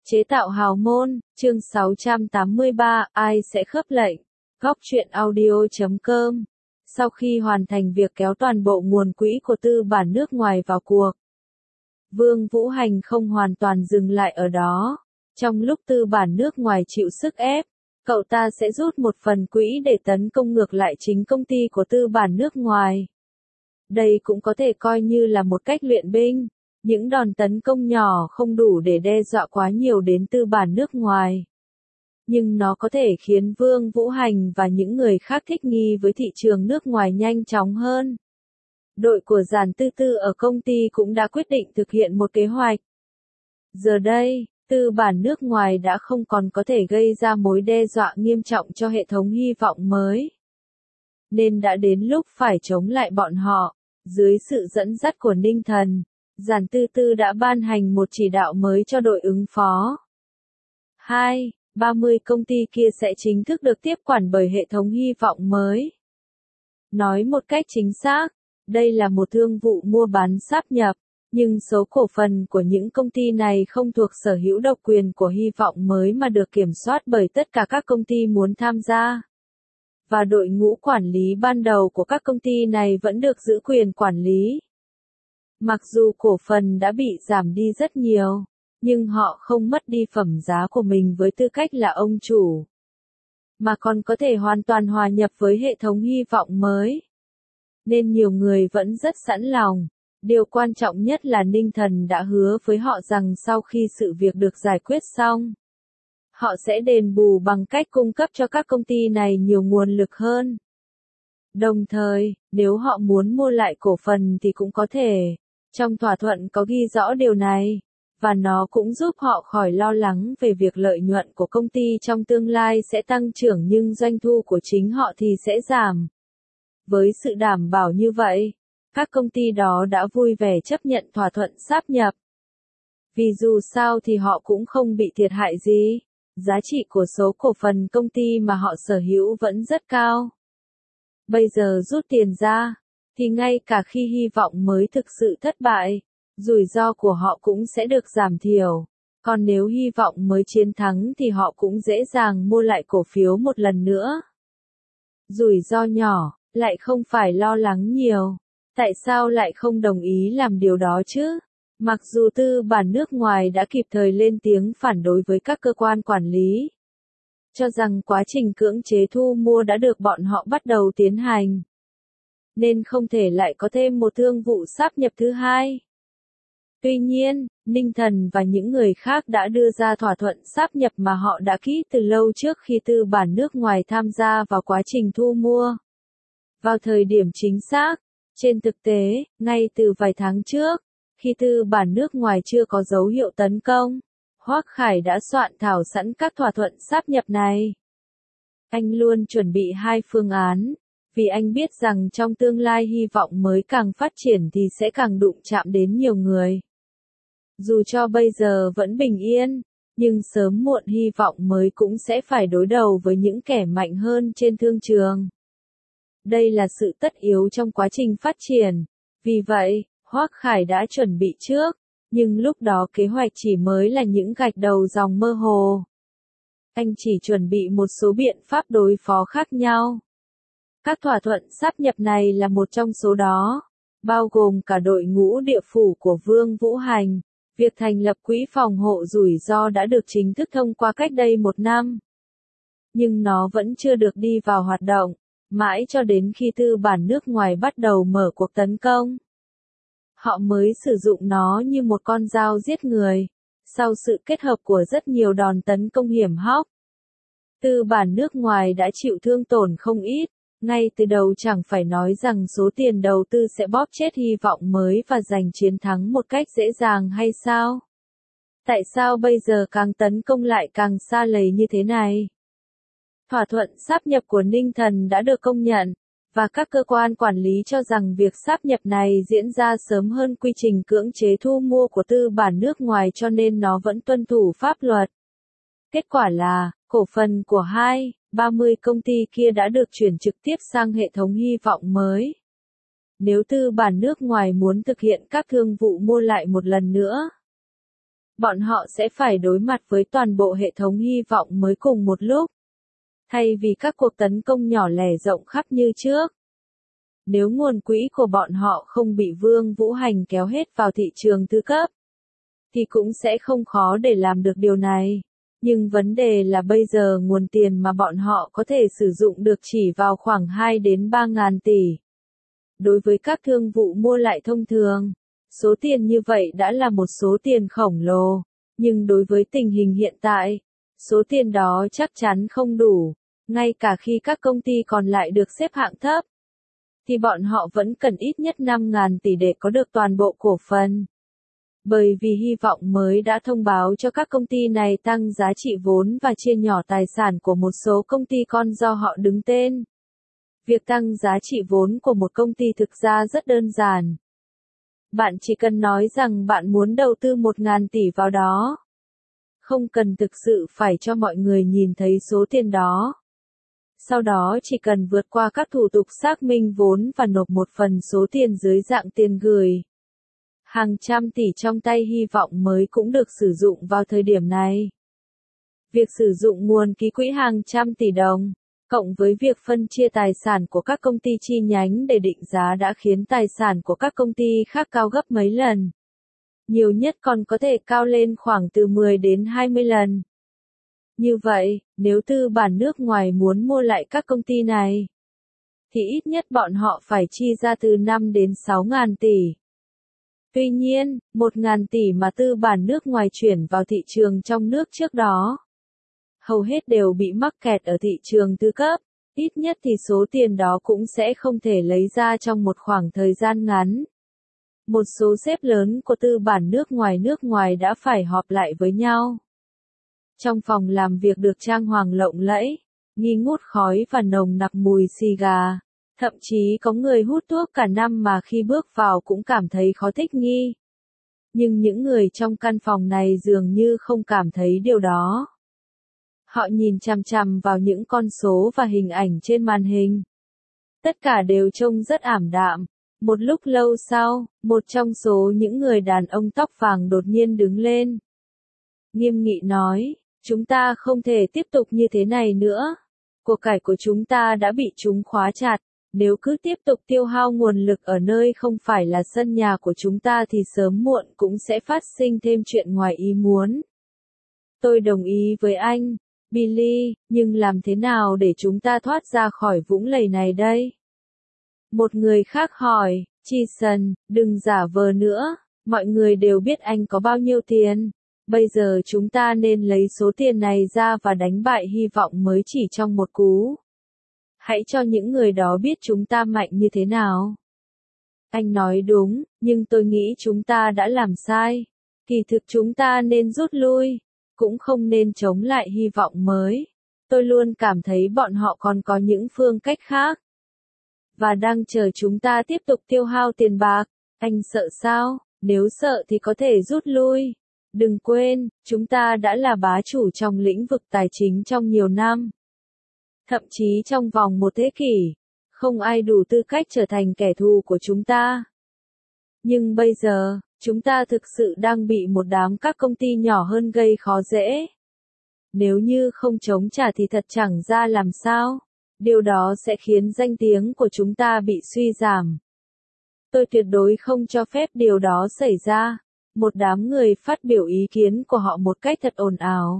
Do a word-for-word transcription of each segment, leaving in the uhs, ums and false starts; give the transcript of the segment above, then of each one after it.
Chế tạo hào môn, chương sáu trăm tám mươi ba, ai sẽ khớp lệnh? Góc truyện audio chấm com. Sau khi hoàn thành việc kéo toàn bộ nguồn quỹ của tư bản nước ngoài vào cuộc, Vương Vũ Hành không hoàn toàn dừng lại ở đó. Trong lúc tư bản nước ngoài chịu sức ép, cậu ta sẽ rút một phần quỹ để tấn công ngược lại chính công ty của tư bản nước ngoài. Đây cũng có thể coi như là một cách luyện binh. Những đòn tấn công nhỏ không đủ để đe dọa quá nhiều đến tư bản nước ngoài. Nhưng nó có thể khiến Vương Vũ Hành và những người khác thích nghi với thị trường nước ngoài nhanh chóng hơn. Đội của Giản Tư Tư ở công ty cũng đã quyết định thực hiện một kế hoạch. Giờ đây, tư bản nước ngoài đã không còn có thể gây ra mối đe dọa nghiêm trọng cho hệ thống hy vọng mới. Nên đã đến lúc phải chống lại bọn họ. Dưới sự dẫn dắt của Ninh Thần, Giản Tư Tư đã ban hành một chỉ đạo mới cho đội ứng phó. hai. ba mươi công ty kia sẽ chính thức được tiếp quản bởi hệ thống hy vọng mới. Nói một cách chính xác, đây là một thương vụ mua bán sáp nhập, nhưng số cổ phần của những công ty này không thuộc sở hữu độc quyền của hy vọng mới mà được kiểm soát bởi tất cả các công ty muốn tham gia. Và đội ngũ quản lý ban đầu của các công ty này vẫn được giữ quyền quản lý. Mặc dù cổ phần đã bị giảm đi rất nhiều, nhưng họ không mất đi phẩm giá của mình với tư cách là ông chủ, mà còn có thể hoàn toàn hòa nhập với hệ thống hy vọng mới. Nên nhiều người vẫn rất sẵn lòng. Điều quan trọng nhất là Ninh Thần đã hứa với họ rằng sau khi sự việc được giải quyết xong, họ sẽ đền bù bằng cách cung cấp cho các công ty này nhiều nguồn lực hơn. Đồng thời, nếu họ muốn mua lại cổ phần thì cũng có thể. Trong thỏa thuận có ghi rõ điều này, và nó cũng giúp họ khỏi lo lắng về việc lợi nhuận của công ty trong tương lai sẽ tăng trưởng nhưng doanh thu của chính họ thì sẽ giảm. Với sự đảm bảo như vậy, các công ty đó đã vui vẻ chấp nhận thỏa thuận sáp nhập. Vì dù sao thì họ cũng không bị thiệt hại gì, giá trị của số cổ phần công ty mà họ sở hữu vẫn rất cao. Bây giờ rút tiền ra, thì ngay cả khi hy vọng mới thực sự thất bại, rủi ro của họ cũng sẽ được giảm thiểu. Còn nếu hy vọng mới chiến thắng thì họ cũng dễ dàng mua lại cổ phiếu một lần nữa. Rủi ro nhỏ, lại không phải lo lắng nhiều. Tại sao lại không đồng ý làm điều đó chứ? Mặc dù tư bản nước ngoài đã kịp thời lên tiếng phản đối với các cơ quan quản lý, cho rằng quá trình cưỡng chế thu mua đã được bọn họ bắt đầu tiến hành, nên không thể lại có thêm một thương vụ sáp nhập thứ hai. Tuy nhiên, Ninh Thần và những người khác đã đưa ra thỏa thuận sáp nhập mà họ đã ký từ lâu trước khi tư bản nước ngoài tham gia vào quá trình thu mua. Vào thời điểm chính xác, trên thực tế, ngay từ vài tháng trước, khi tư bản nước ngoài chưa có dấu hiệu tấn công, Hoắc Khải đã soạn thảo sẵn các thỏa thuận sáp nhập này. Anh luôn chuẩn bị hai phương án, vì anh biết rằng trong tương lai hy vọng mới càng phát triển thì sẽ càng đụng chạm đến nhiều người. Dù cho bây giờ vẫn bình yên, nhưng sớm muộn hy vọng mới cũng sẽ phải đối đầu với những kẻ mạnh hơn trên thương trường. Đây là sự tất yếu trong quá trình phát triển. Vì vậy, Hoắc Khải đã chuẩn bị trước, nhưng lúc đó kế hoạch chỉ mới là những gạch đầu dòng mơ hồ. Anh chỉ chuẩn bị một số biện pháp đối phó khác nhau. Các thỏa thuận sáp nhập này là một trong số đó, bao gồm cả đội ngũ địa phủ của Vương Vũ Hành. Việc thành lập quỹ phòng hộ rủi ro đã được chính thức thông qua cách đây một năm. Nhưng nó vẫn chưa được đi vào hoạt động, mãi cho đến khi tư bản nước ngoài bắt đầu mở cuộc tấn công. Họ mới sử dụng nó như một con dao giết người, sau sự kết hợp của rất nhiều đòn tấn công hiểm hóc. Tư bản nước ngoài đã chịu thương tổn không ít, ngay từ đầu chẳng phải nói rằng số tiền đầu tư sẽ bóp chết hy vọng mới và giành chiến thắng một cách dễ dàng hay sao? Tại sao bây giờ càng tấn công lại càng xa lầy như thế này? Thỏa thuận sáp nhập của Ninh Thần đã được công nhận, và các cơ quan quản lý cho rằng việc sáp nhập này diễn ra sớm hơn quy trình cưỡng chế thu mua của tư bản nước ngoài cho nên nó vẫn tuân thủ pháp luật. Kết quả là, cổ phần của hai, ba mươi công ty kia đã được chuyển trực tiếp sang hệ thống hy vọng mới. Nếu tư bản nước ngoài muốn thực hiện các thương vụ mua lại một lần nữa, bọn họ sẽ phải đối mặt với toàn bộ hệ thống hy vọng mới cùng một lúc. Thay vì các cuộc tấn công nhỏ lẻ rộng khắp như trước. Nếu nguồn quỹ của bọn họ không bị Vương Vũ Hành kéo hết vào thị trường thứ cấp, thì cũng sẽ không khó để làm được điều này. Nhưng vấn đề là bây giờ nguồn tiền mà bọn họ có thể sử dụng được chỉ vào khoảng hai đến ba ngàn tỷ. Đối với các thương vụ mua lại thông thường, số tiền như vậy đã là một số tiền khổng lồ, nhưng đối với tình hình hiện tại, số tiền đó chắc chắn không đủ, ngay cả khi các công ty còn lại được xếp hạng thấp, thì bọn họ vẫn cần ít nhất năm ngàn tỷ để có được toàn bộ cổ phần. Bởi vì hy vọng mới đã thông báo cho các công ty này tăng giá trị vốn và chia nhỏ tài sản của một số công ty con do họ đứng tên. Việc tăng giá trị vốn của một công ty thực ra rất đơn giản. Bạn chỉ cần nói rằng bạn muốn đầu tư một ngàn tỷ vào đó. Không cần thực sự phải cho mọi người nhìn thấy số tiền đó. Sau đó chỉ cần vượt qua các thủ tục xác minh vốn và nộp một phần số tiền dưới dạng tiền gửi. Hàng trăm tỷ trong tay hy vọng mới cũng được sử dụng vào thời điểm này. Việc sử dụng nguồn ký quỹ hàng trăm tỷ đồng, cộng với việc phân chia tài sản của các công ty chi nhánh để định giá đã khiến tài sản của các công ty khác cao gấp mấy lần. Nhiều nhất còn có thể cao lên khoảng từ mười đến hai mươi lần. Như vậy, nếu tư bản nước ngoài muốn mua lại các công ty này, thì ít nhất bọn họ phải chi ra từ năm đến sáu ngàn tỷ. Tuy nhiên, một ngàn tỷ mà tư bản nước ngoài chuyển vào thị trường trong nước trước đó, hầu hết đều bị mắc kẹt ở thị trường thứ cấp, ít nhất thì số tiền đó cũng sẽ không thể lấy ra trong một khoảng thời gian ngắn. Một số sếp lớn của tư bản nước ngoài nước ngoài đã phải họp lại với nhau. Trong phòng làm việc được trang hoàng lộng lẫy, nghi ngút khói và nồng nặc mùi xì gà. Thậm chí có người hút thuốc cả năm mà khi bước vào cũng cảm thấy khó thích nghi. Nhưng những người trong căn phòng này dường như không cảm thấy điều đó. Họ nhìn chằm chằm vào những con số và hình ảnh trên màn hình. Tất cả đều trông rất ảm đạm. Một lúc lâu sau, một trong số những người đàn ông tóc vàng đột nhiên đứng lên. Nghiêm nghị nói, chúng ta không thể tiếp tục như thế này nữa. Của cải của chúng ta đã bị chúng khóa chặt. Nếu cứ tiếp tục tiêu hao nguồn lực ở nơi không phải là sân nhà của chúng ta thì sớm muộn cũng sẽ phát sinh thêm chuyện ngoài ý muốn. Tôi đồng ý với anh, Billy, nhưng làm thế nào để chúng ta thoát ra khỏi vũng lầy này đây? Một người khác hỏi, Jason, đừng giả vờ nữa, mọi người đều biết anh có bao nhiêu tiền. Bây giờ chúng ta nên lấy số tiền này ra và đánh bại hy vọng mới chỉ trong một cú. Hãy cho những người đó biết chúng ta mạnh như thế nào. Anh nói đúng, nhưng tôi nghĩ chúng ta đã làm sai. Kỳ thực chúng ta nên rút lui, cũng không nên chống lại hy vọng mới. Tôi luôn cảm thấy bọn họ còn có những phương cách khác. Và đang chờ chúng ta tiếp tục tiêu hao tiền bạc. Anh sợ sao? Nếu sợ thì có thể rút lui. Đừng quên, chúng ta đã là bá chủ trong lĩnh vực tài chính trong nhiều năm. Thậm chí trong vòng một thế kỷ, không ai đủ tư cách trở thành kẻ thù của chúng ta. Nhưng bây giờ, chúng ta thực sự đang bị một đám các công ty nhỏ hơn gây khó dễ. Nếu như không chống trả thì thật chẳng ra làm sao. Điều đó sẽ khiến danh tiếng của chúng ta bị suy giảm. Tôi tuyệt đối không cho phép điều đó xảy ra. Một đám người phát biểu ý kiến của họ một cách thật ồn ào.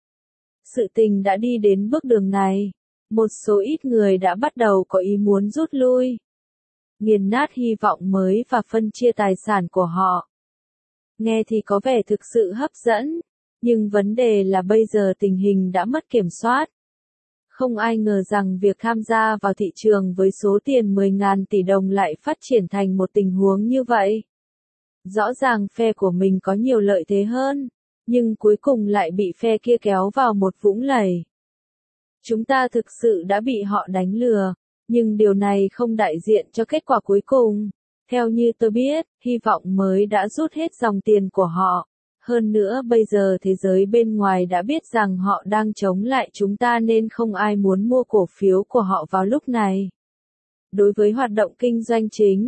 Sự tình đã đi đến bước đường này. Một số ít người đã bắt đầu có ý muốn rút lui. Nghiền nát hy vọng mới và phân chia tài sản của họ. Nghe thì có vẻ thực sự hấp dẫn. Nhưng vấn đề là bây giờ tình hình đã mất kiểm soát. Không ai ngờ rằng việc tham gia vào thị trường với số tiền mười ngàn tỷ đồng lại phát triển thành một tình huống như vậy. Rõ ràng phe của mình có nhiều lợi thế hơn, nhưng cuối cùng lại bị phe kia kéo vào một vũng lầy. Chúng ta thực sự đã bị họ đánh lừa, nhưng điều này không đại diện cho kết quả cuối cùng. Theo như tôi biết, hy vọng mới đã rút hết dòng tiền của họ. Hơn nữa bây giờ thế giới bên ngoài đã biết rằng họ đang chống lại chúng ta nên không ai muốn mua cổ phiếu của họ vào lúc này. Đối với hoạt động kinh doanh chính,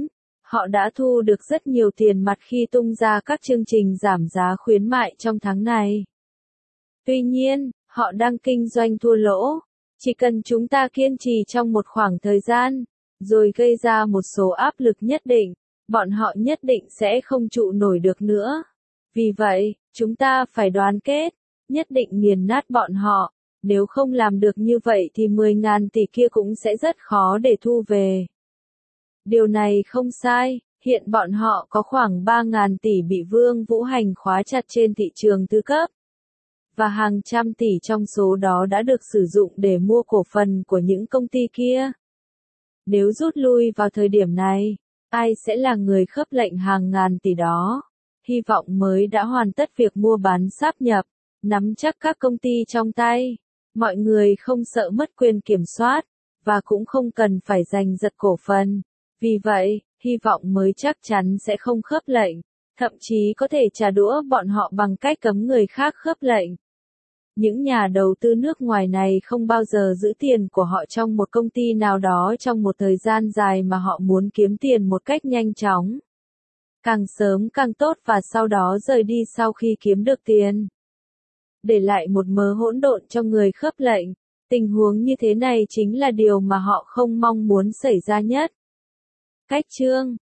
Họ đã thu được rất nhiều tiền mặt khi tung ra các chương trình giảm giá khuyến mại trong tháng này. Tuy nhiên, họ đang kinh doanh thua lỗ. Chỉ cần chúng ta kiên trì trong một khoảng thời gian, rồi gây ra một số áp lực nhất định, bọn họ nhất định sẽ không trụ nổi được nữa. Vì vậy, chúng ta phải đoàn kết, nhất định nghiền nát bọn họ. Nếu không làm được như vậy thì mười ngàn tỷ kia cũng sẽ rất khó để thu về. Điều này không sai, hiện bọn họ có khoảng ba ngàn tỷ bị Vương Vũ Hành khóa chặt trên thị trường thứ cấp. Và hàng trăm tỷ trong số đó đã được sử dụng để mua cổ phần của những công ty kia. Nếu rút lui vào thời điểm này, ai sẽ là người khớp lệnh hàng ngàn tỷ đó? Hy vọng mới đã hoàn tất việc mua bán sáp nhập, nắm chắc các công ty trong tay. Mọi người không sợ mất quyền kiểm soát, và cũng không cần phải giành giật cổ phần. Vì vậy, hy vọng mới chắc chắn sẽ không khớp lệnh, thậm chí có thể trả đũa bọn họ bằng cách cấm người khác khớp lệnh. Những nhà đầu tư nước ngoài này không bao giờ giữ tiền của họ trong một công ty nào đó trong một thời gian dài mà họ muốn kiếm tiền một cách nhanh chóng. Càng sớm càng tốt và sau đó rời đi sau khi kiếm được tiền. Để lại một mớ hỗn độn cho người khớp lệnh. Tình huống như thế này chính là điều mà họ không mong muốn xảy ra nhất. Cách chương